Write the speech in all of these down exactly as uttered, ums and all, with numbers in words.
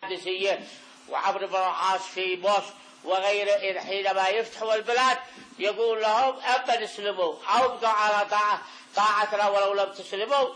القادسية وعمرو بن العاص في بوش وغيره، حينما يفتحوا البلاد يقول لهم أما اسلموا أو ابقوا على طاعة طاعتنا ولو لم تسلموا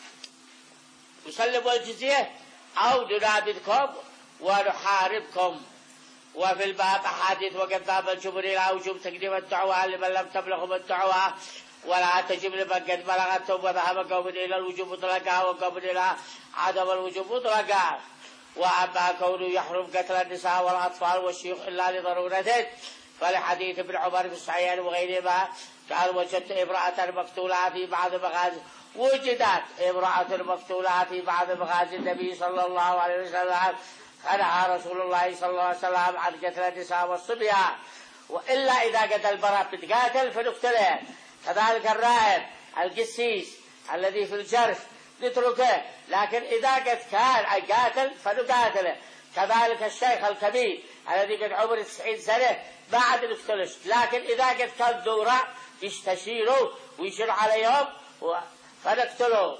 وسلموا الجزية أو ننابذكم ونحاربكم. وفي الباب أحاديث وقدام الجمهور إلى وجوب تقديم الدعوة لمن لم تبلغهم الدعوة ولا تجب لمن قد بلغتهم، وذهب قوم إلى الوجوب مطلقا وقوم إلى عدم الوجوب مطلقا. وأما كونه يحرم قتل النساء والأطفال والشيوخ إلا لضرورته فلحديث ابن عمر في الصحيحين وغيرهما قال وجدت امرأة مقتولة في بعض مغازي وجدت امرأة مقتولة في بعض مغازي النبي صلى الله عليه وسلم فنهى رسول الله صلى الله عليه وسلم عن قتل النساء والصبيان، وإلا إذا قتل المرأة بتقاتل فنقتله. كذلك الراهب القسيس الذي في الجرف نتركه، لكن إذا قد كان قاتل فنقاتله. كذلك الشيخ الكبير الذي قد عمره تسعين سنة بعد نقتلش، لكن إذا قد كان دورة يستشيروا ويشير عليهم فنقتلوا.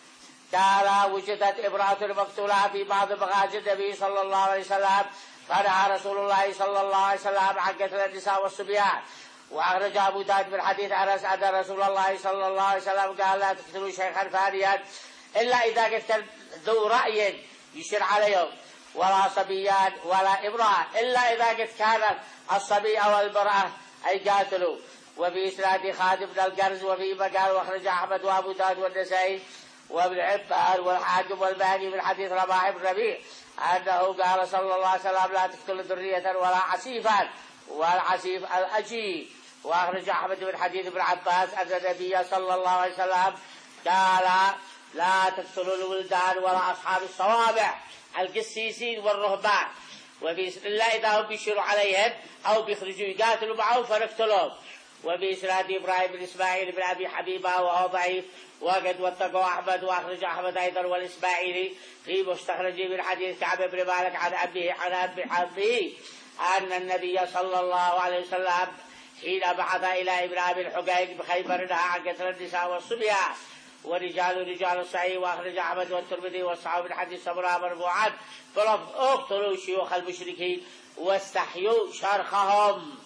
قال وجدت امرأة مقتولة في بعض مغازي النبي صلى الله عليه وسلم فنهى رسول الله صلى الله عليه وسلم عن قتل النساء والصبيان. وأخرج أبو داود من حديث أنس أن رسول الله صلى الله عليه وسلم قال لا تقتلوا شيخا فانيا إلا إذا قتل ذو رأي يشير عليهم، ولا صبيان ولا امرأة إلا إذا قد كان الصبي أو المرأة أي قاتلوا. وفي إسناد خالد بن القرز وفي مقال وأخرج أحمد وأبو داود والنسائي وابن حبان والحاكم والباقي من حديث رباح بن ربيع أنه قال صلى الله عليه وسلم لا تقتل ذرية ولا عسيفا والعسيف الأجي. وأخرج أحمد من حديث ابن عباس أن النبي صلى الله عليه وسلم قال لا تقتلوا الولدان ولا أصحاب الصوابع القسيسين والرهبان إلا إذا هم بيشيروا عليهم أو بيخرجوا يقاتلوا معهم فنقتلهم. وفي إسناد إبراهيم بن إسماعيل بن أبي حبيبة وهو ضعيف وقد وثقه أحمد. وأخرج أحمد أيضا والإسماعيلي في مستخرج من حديث كعب بن مالك عن أبيه عن أبي حبيه أن النبي صلى الله عليه وسلم حين بعث إلى إبراهيم الحقيق بخيبر نهى عن قتل النساء والصبيان ورجال رجال الصحيح. وأخرج أحمد والترمذي والصحابي من حديث سمرة مرفوعا فلفظ اقتلوا شيوخ المشركين واستحيوا شرخهم.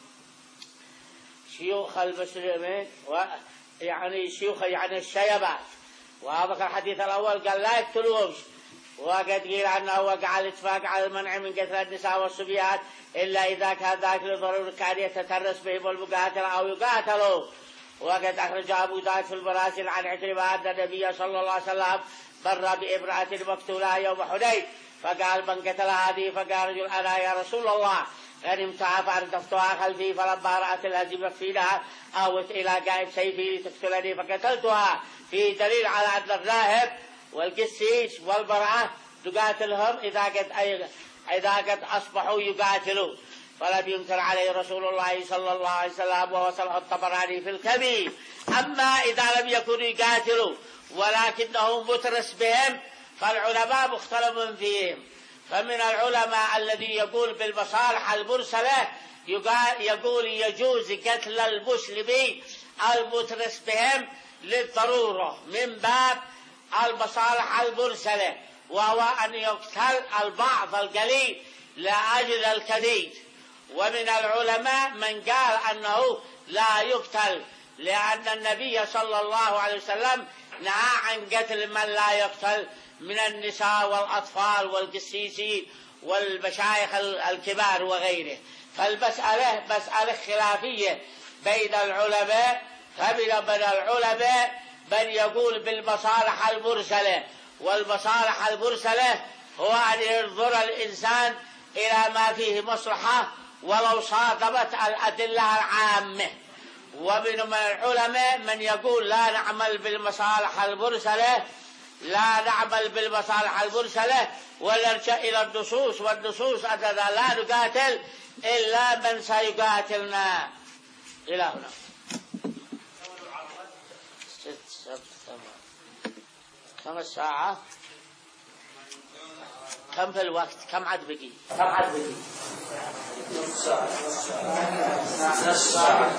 شيوخ المسلمين يعني شيوخ يعني الشيبات. وهذا الحديث الأول قال لا يقتلوهم، وقد قيل عنه وقع الاتفاق على المنع من قتل النساء والصبيان إلا إذا كان ذاك لضرورة كان يتترس بهم المقاتل أو يقاتلوا. وقد أخرج أبو داود في المراسل عن عكرمة أن النبي صلى الله عليه وسلم مر بامرأة مقتولة يوم حنين فقال من قتل هذه؟ فقال رجل أنا يا رسول الله غنمتها فأردفتها خلفي فلما رأت الهزيمة فيها آوت إلى قائم سيفي لتقتلني فقتلتها. في دليل على أن الراهب والقسيس والمرأة تقاتلهم إذا قد إذا قد أصبحوا يقاتلوا. فلم ينكر عليه رسول الله صلى الله عليه وسلم ووصله الطبراني في الكبير. أما إذا لم يكونوا يقاتلوا ولكنه مترس بهم فالعلماء مختلف فيهم. فمن العلماء الذي يقول بالمصالح المرسلة يقول يجوز قتل المسلمين المترس بهم للضرورة من باب المصالح المرسلة، وهو أن يقتل البعض القليل لأجل الكثير. ومن العلماء من قال أنه لا يقتل لأن النبي صلى الله عليه وسلم نهى عن قتل من لا يقتل من النساء والأطفال والقسيسين والمشايخ الكبار وغيره. فالمسألة مسألة خلافية بين العلماء. فمن من العلماء من يقول بالمصالح المرسلة، والمصالح المرسلة هو أن ينظر الإنسان إلى ما فيه مصلحة ولو صادمت الأدلة العامة. ومن العلماء من يقول لا نعمل بالمصالح المرسلة لا نعمل بالمصالح المرسلة ونرجع إلى النصوص، والنصوص أننا لا نقاتل إلا من سيقاتلنا. إلى هنا ست سبت ثمان خمس ساعة. كم في الوقت؟ كم عد بقي؟ كم عد بقي؟ نص ساعة. نص ساعة.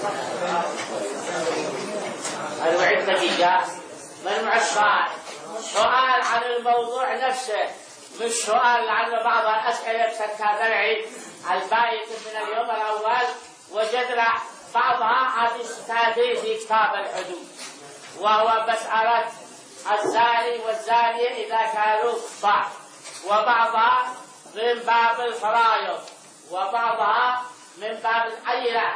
أربعين دقيقة. من مع السؤال؟ سؤال عن الموضوع نفسه بالسؤال لعل بعض الأسئلة ستتابعي الفائدة من اليوم الأول وجدنا بعضها تأتي في كتاب الحدود، وهو مسألة الزاني والزانية إذا كانوا بعض، وبعضها من باب الفرائض، وبعضها من باب العينة.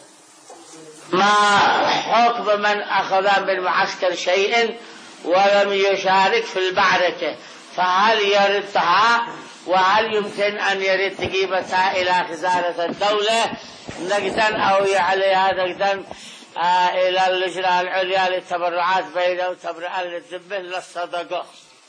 ما حكم من أخذ من معسكر شيء ولم يشارك في المعركة، فهل يردها وهل يمكن أن يرد قيمتها إلى خزانة الدولة نقدا أو يعليها نقدا آه إلى اللجنة العليا للتبرعات بينه وتبرع للذمة للصدقة؟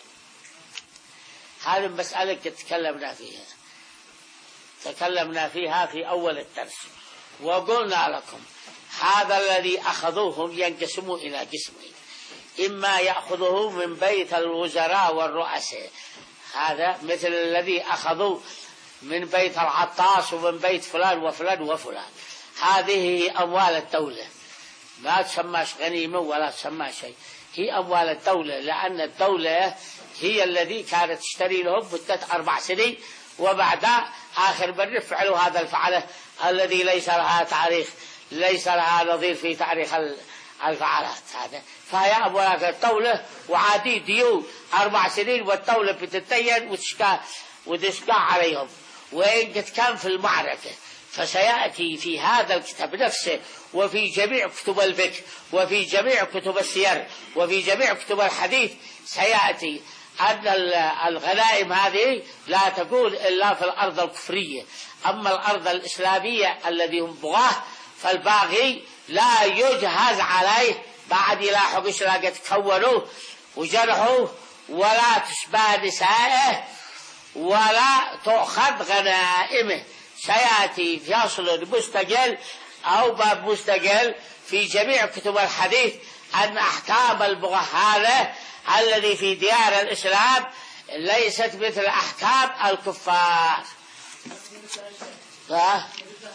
هذه المسألة تكلمنا فيها تكلمنا فيها في أول الدرس، وقلنا لكم هذا الذي أخذوهم ينقسموا إلى قسمين: إما يأخذه من بيت الوزراء والرؤساء، هذا مثل الذي أخذوا من بيت العطاس ومن بيت فلان وفلان وفلان، هذه أموال الدولة ما تسمى غنيمة ولا تسمى شيء، هي أموال الدولة، لأن الدولة هي الذي كانت تشتري لهم مدة أربع سنين، وبعد آخر مرة فعلوا هذا الفعل الذي ليس لها تاريخ، ليس لها نظير في تاريخ الفعالات هذا، فهي أموال الدولة وعادي ديو أربع سنين، والدولة بتتين وتشكى وتشكى عليهم. وإن كان في المعركة فسيأتي في هذا الكتاب نفسه وفي جميع كتب الفقه وفي جميع كتب السير وفي جميع كتب الحديث سيأتي أن الغنائم هذه لا تكون إلا في الأرض الكفرية، أما الأرض الإسلامية الذي هم بغاه فالباغي لا يجهز عليه بعد إلى حقش لا قد كونوه وجرحوه، ولا تشبه نسائه ولا تؤخذ غنائمه. سيأتي فصل مستقل أو باب مستقل في جميع كتب الحديث أن أحكام المغهالة الذي في ديار الإسلام ليست مثل أحكام الكفار. ها؟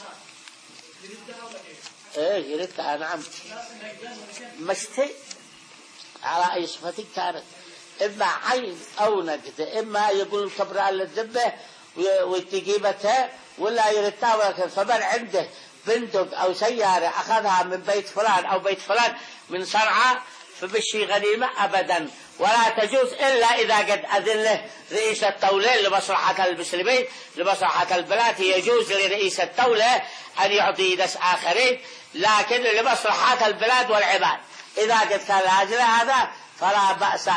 إيه يردها نعم، مشتي على أي صفة كانت، إما عين أو نقد، إما يقول تبرع للذمة وتقيمتها ولا يردها ولكن. فمن عنده بندق أو سيارة أخذها من بيت فلان أو بيت فلان من صنعاء فبشي غنيمة أبدا، ولا تجوز إلا إذا قد أذن له رئيس الدولة لمصلحة المسلمين لمصلحة البلاد، يجوز لرئيس الدولة أن يعطي ناس آخرين، لكن لمصلحة البلاد والعباد إذا قد كان لأجل هذا فلا بأس.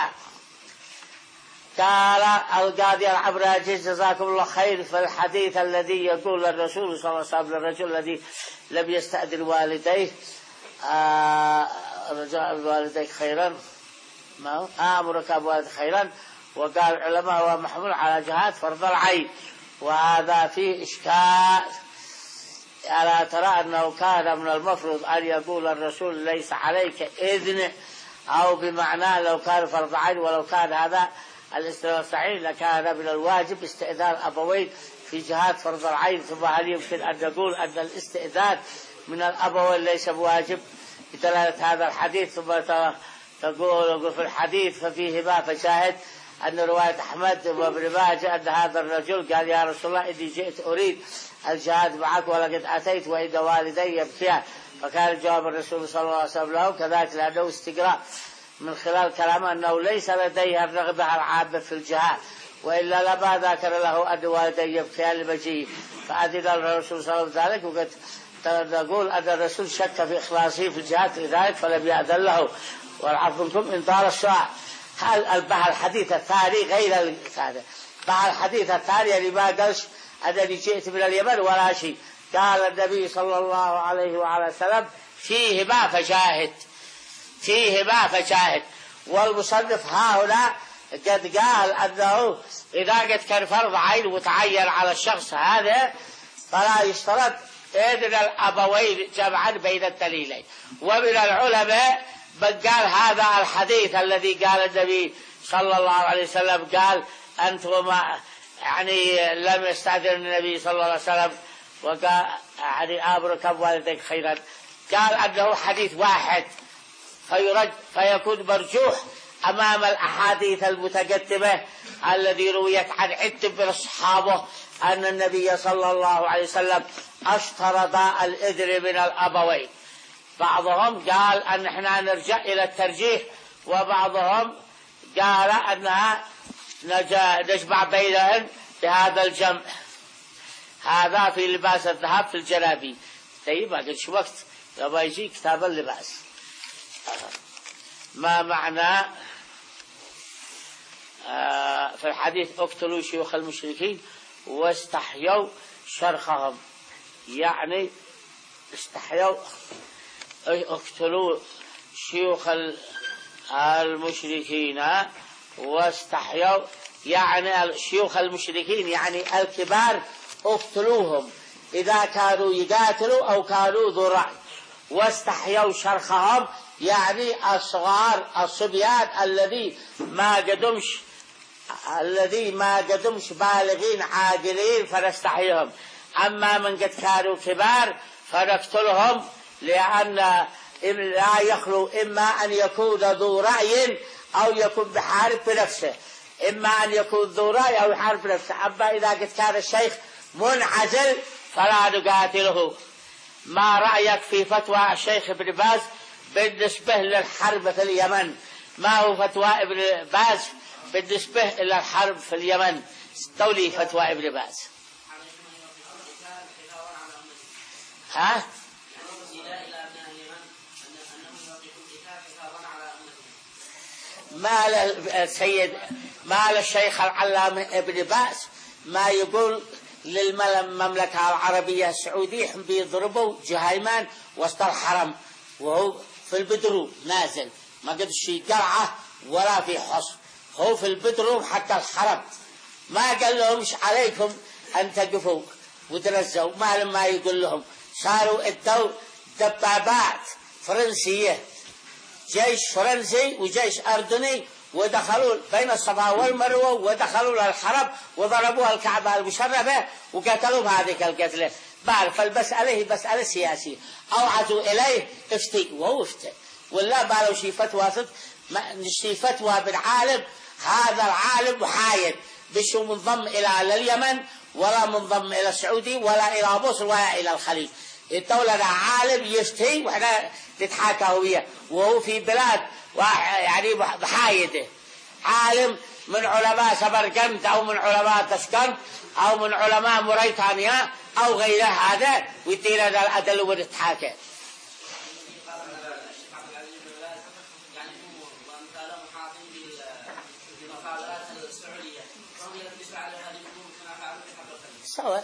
قال القاضي العبراجي جزاكم الله خير في الحديث الذي يقول الرسول صلى الله عليه وسلم للرجل الذي لم يستأذن والديه: آه رجاء والديك خيرا، ما هو آمرك بوالدك خيرا. وقال العلماء هو محمول على جهات فرض العين، وهذا فيه إشكال. ألا ترى أنه كان من المفروض أن يقول الرسول ليس عليك إذن، أو بمعنى لو كان فرض عين، ولو كان هذا الاستئذان لكان من الواجب استئذان أبوين في جهات فرض العين. ثم هل يمكن أن نقول أن الاستئذان من الأبوين ليس بواجب بدلالة هذا الحديث؟ ثم تقول في الحديث ففيه ما فشاهد أن رواية أحمد وابن ماجه أن هذا الرجل قال: يا رسول الله إني جئت أريد الجهاد معك ولقد أتيت وإن والدي يبكيان. فكان جواب الرسول صلى الله عليه وسلم له كذلك، لأنه استقراء من خلال كلامه أنه ليس لديه الرغبة العامة في الجهاد، وإلا لما ذكر له أن والدي يبكيان لمجيء فأذن الرسول صلى الله عليه وسلم. وقد نقول أن الرسول شك في إخلاصه في الجهاد لذلك فلم يأذن له. والعفو منكم إن طال السؤال. هل البحر الحديث الثاني غير هذا؟ بحر الحديث الثاني اللي ما قالش أنني جئت من اليمن ولا شيء، قال النبي صلى الله عليه وعلى وسلم فيه ما فشاهد، فيه ما فشاهد. والمصنف ها هنا قد قال أنه إذا قد كان فرض عين وتعين على الشخص هذا فلا يشترط إذن الأبوين جمعا بين الدليلين. ومن العلماء من قال هذا الحديث الذي قال النبي صلى الله عليه وسلم قال أنتم يعني لم يستأذن النبي صلى الله عليه وسلم وقال يعني آمرك بوالديك خيرا، قال أنه حديث واحد فيرد فيكون مرجوح أمام الأحاديث المتقدمة الذي رويت عن عدة من الصحابة أن النبي صلى الله عليه وسلم اشترط الإذن من الأبوين. بعضهم قال أن احنا نرجع إلى الترجيح، وبعضهم قال أنها نجمع بينهم بهذا الجمع. هذا في لباس الذهب في الجلابي. طيب ما قلت شو وقت لما يجي كتاب اللباس. ما معنى آه في الحديث اقتلوا شيوخ المشركين واستحيوا شرخهم، يعني استحيوا اقتلوا شيوخ المشركين واستحيوا، يعني شيوخ المشركين يعني الكبار اقتلوهم إذا كانوا يقاتلوا أو كانوا ذو رأي. واستحيوا شرخهم يعني الصغار الصبيان الذي ما قدمش الذي ما قدمش بالغين عاقلين فنستحيهم. أما من قد كانوا كبار فنقتلهم، لأن لا يخلو إما أن يكون ذو رأي أو يكون بحارب بنفسه، إما أن يكون ذو رأي أو يحارب بنفسه. أما إذا قد كان الشيخ منعزل فلا نقاتله. ما رأيك في فتوى الشيخ ابن باز بالنسبة للحرب في اليمن؟ ما هو فتوى ابن باز بالنسبة إلى الحرب في اليمن؟ استولي فتوى ابن باز. ها؟ ما للسيد ما للشيخ العلامة ابن باز ما يقول للمملكة العربية السعودية هم بيضربوا جهيمان وسط الحرم وهو في البدروم نازل، ما قد شي قلعة ولا في حصن، هو في البدروم حتى الحرم. ما قال لهمش عليكم أن تقفوا وتنزلوا، ما لما يقول لهم صاروا ادوا دبابات فرنسية، جيش فرنسي وجيش أردني، ودخلوا بين الصفا والمروة ودخلوا للحرم وضربوا الكعبة المشرفة وقتلوا بهذه القتلة. بعد فالمسألة هي مسألة سياسية، أوعزوا إليه افتي وهو افتي، ولا بالو شي فتوى شي فتوى بالعالم. هذا العالم محايد، مش منضم إلى اليمن ولا منضم إلى السعودي ولا إلى مصر ولا إلى الخليج. الدولة عالم يفتي وإحنا نتحاكى وياه، وهو في بلاد يعني محايدة، عالم من علماء سمرقند أو من علماء تشكند أو من علماء موريتانيا أو غيره، هذا ويدينا الأدل ونتحاكى. سواء.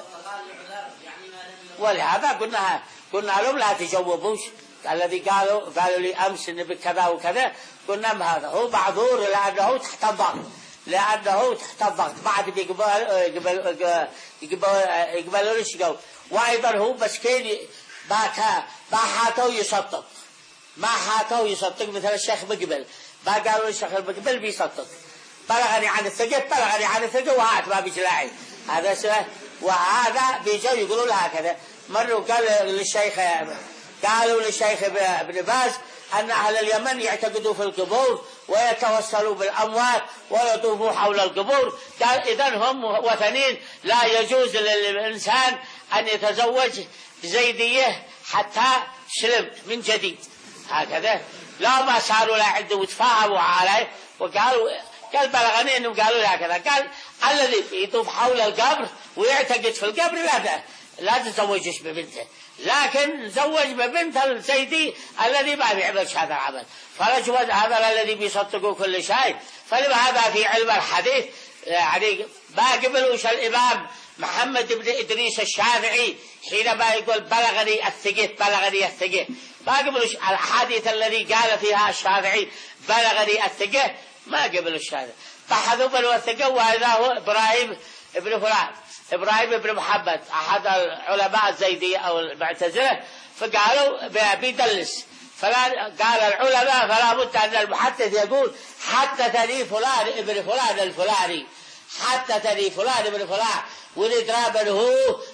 ولهذا قلنا قلنا لهم لا تجاوبوش. الذي قالوا قالوا لي أمس إن بكذا وكذا، قلنا ما هذا هو معذور لأنه تحت الضغط، لأنه تحت الضغط بعد بيقبل يقبل يقبل يقبلوا يشقوا. وأيضا هو مسكين باكا ما حاتوا يصدق ما حاتوا يصدق مثل الشيخ مقبل، ما قالوا الشيخ مقبل بيصدق، بلغني عن الثقة بلغني عن الثقة وهات ما بيجلاعي هذا سه. وهذا بيجوا يقولوا له هكذا. مروا قال للشيخ قالوا للشيخ ابن باز أن أهل اليمن يعتقدوا في القبور ويتوسلوا بالأموات ويطوفوا حول القبور. قال إذن هم وثنين، لا يجوز للإنسان أن يتزوج بزيدية حتى سلم من جديد. هكذا لا ما صاروا لا عنده وتفاهموا عليه. وقالوا قال بلغني أنهم قالوا له هكذا. قال الذي يطوف حول القبر ويعتقد في القبر لا لا تزوجش ببنته، لكن زوج ببنت الزيدي الذي ما بيعملش هذا العمل. فالأجود هذا الذي بيصدقوا كل شيء. فلهذا في علم الحديث يعني ما قبلوش الإمام محمد بن إدريس الشافعي حينما يقول بلغني الثقة بلغني الثقة، ما قبلوش الحديث الذي قال فيها الشافعي بلغني الثقة، ما قبلوا الشافعي. بحثوا بلو الثقة، وهذا هو إبراهيم ابن فلان إبراهيم ابن محمد أحد العلماء الزيدية أو المعتزلة، فقالوا بيدلس. فلا قال العلماء فلا بد أن المحدث يقول حدثني فلان ابن فلان الفلاني، حدثني فلان ابن فلان، والإدراب هو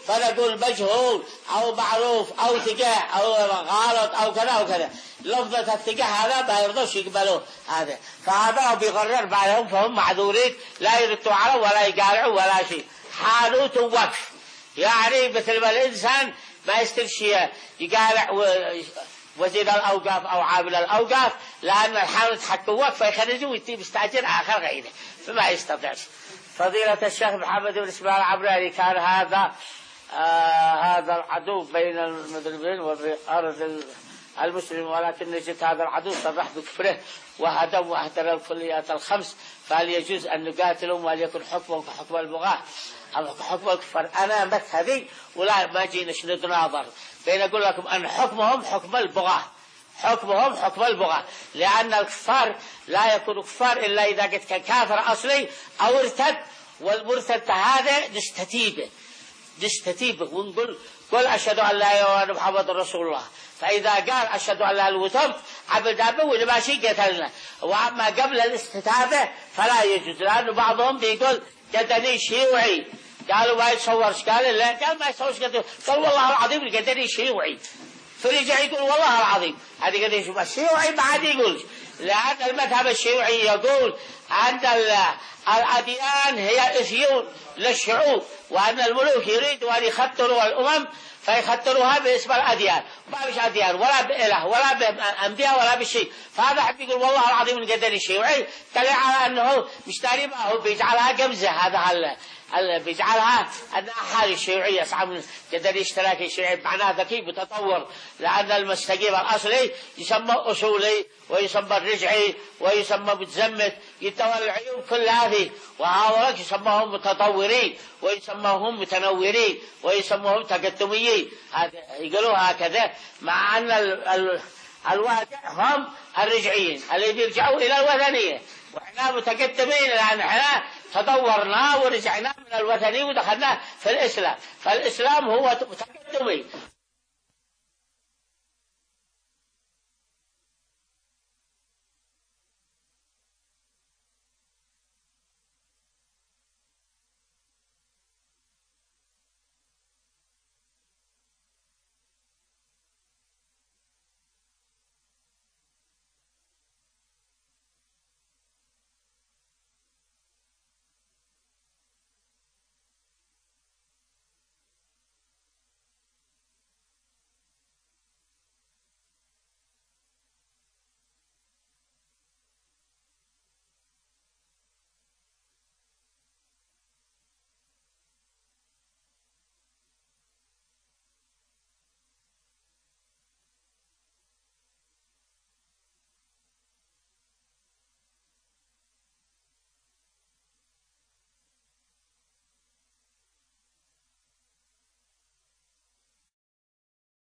فنقول مجهول أو معروف أو ثقة أو غلط أو كذا أو كذا. لفظة الثقة هذا ما يرضوش يقبلوه هذا، فهذا بيقرر بعدهم فهم معذورين، لا يردوا على ولا يقارعوا ولا شيء. حانوت وقف يعني مثل ما الإنسان ما يسترشي يقارع وزير الأوقاف أو عامل الأوقاف، لأن الحانوت حق وقف فيخرجوا ويتي مستأجر آخر غيره فما يستطيعش. فضيلة الشيخ محمد بن إسماعيل العبراني كان هذا آه هذا العدو بين المذنبين وبأرض المسلم، ولكن نجد هذا العدو صرح بكفره وهدم واهدر الكليات الخمس، فهل يجوز أن نقاتلهم وليكن حكمهم كحكم البغاة أو حكم الكفار؟ أنا مذهبي ولا ما جيناش نتناظر بين أقول لكم أن حكمهم حكم البغاة، حكمهم حكم البغاة، لأن الكفار لا يكون كفار إلا إذا قد كان كافر أصلي أو ارتد، والمرتد هذا نستتيبه نستتيبه ونقول قل أشهد أن لا إله إلا الله محمد رسول الله، فإذا قال أشهد أن لا إله إلا الله عبد أبه ولا شيء قتلنا. وأما قبل الاستتابة فلا يجوز، لأن بعضهم بيقول جدني شيوعي، قالوا ما يتصورش، قال لا، قال ما يتصورش، قال والله العظيم جدني شيوعي، فرجع يقول والله العظيم هذه قد يشوف الشيوعي ما عاد يقول، لأن المذهب الشيوعي يقول أن الأديان هي إثيون للشعوب، وأن الملوك يريدوا أن يخطروا الأمم فيخطروها باسم الأديان، ما بش أديان ولا بإله ولا بأنبياء ولا بشيء. فهذا حب يقول والله العظيم من قدر الشيوعي طلع على أنه مشتري ما هو بيجعلها قمزة، هذا هلا اللي بيجعلها أنها حال الشيوعية يسعى من قدر اشتراك الشيوعي، معناه ذكي متطور، لأن المستقيم الأصلي يسمى أصولي ويسمى الرجعي ويسمى متزمت، يتولى العيوب كل هذه، وهؤلاء يسموهم متطورين ويسموهم متنورين ويسموهم تقدميين، يقولوا هكذا، مع أن ال ال الواقع هم الرجعيين اللي بيرجعوا إلى الوثنية، وإحنا متقدمين لأن إحنا تطورنا ورجعنا من الوثني ودخلنا في الإسلام، فالإسلام هو تقدمي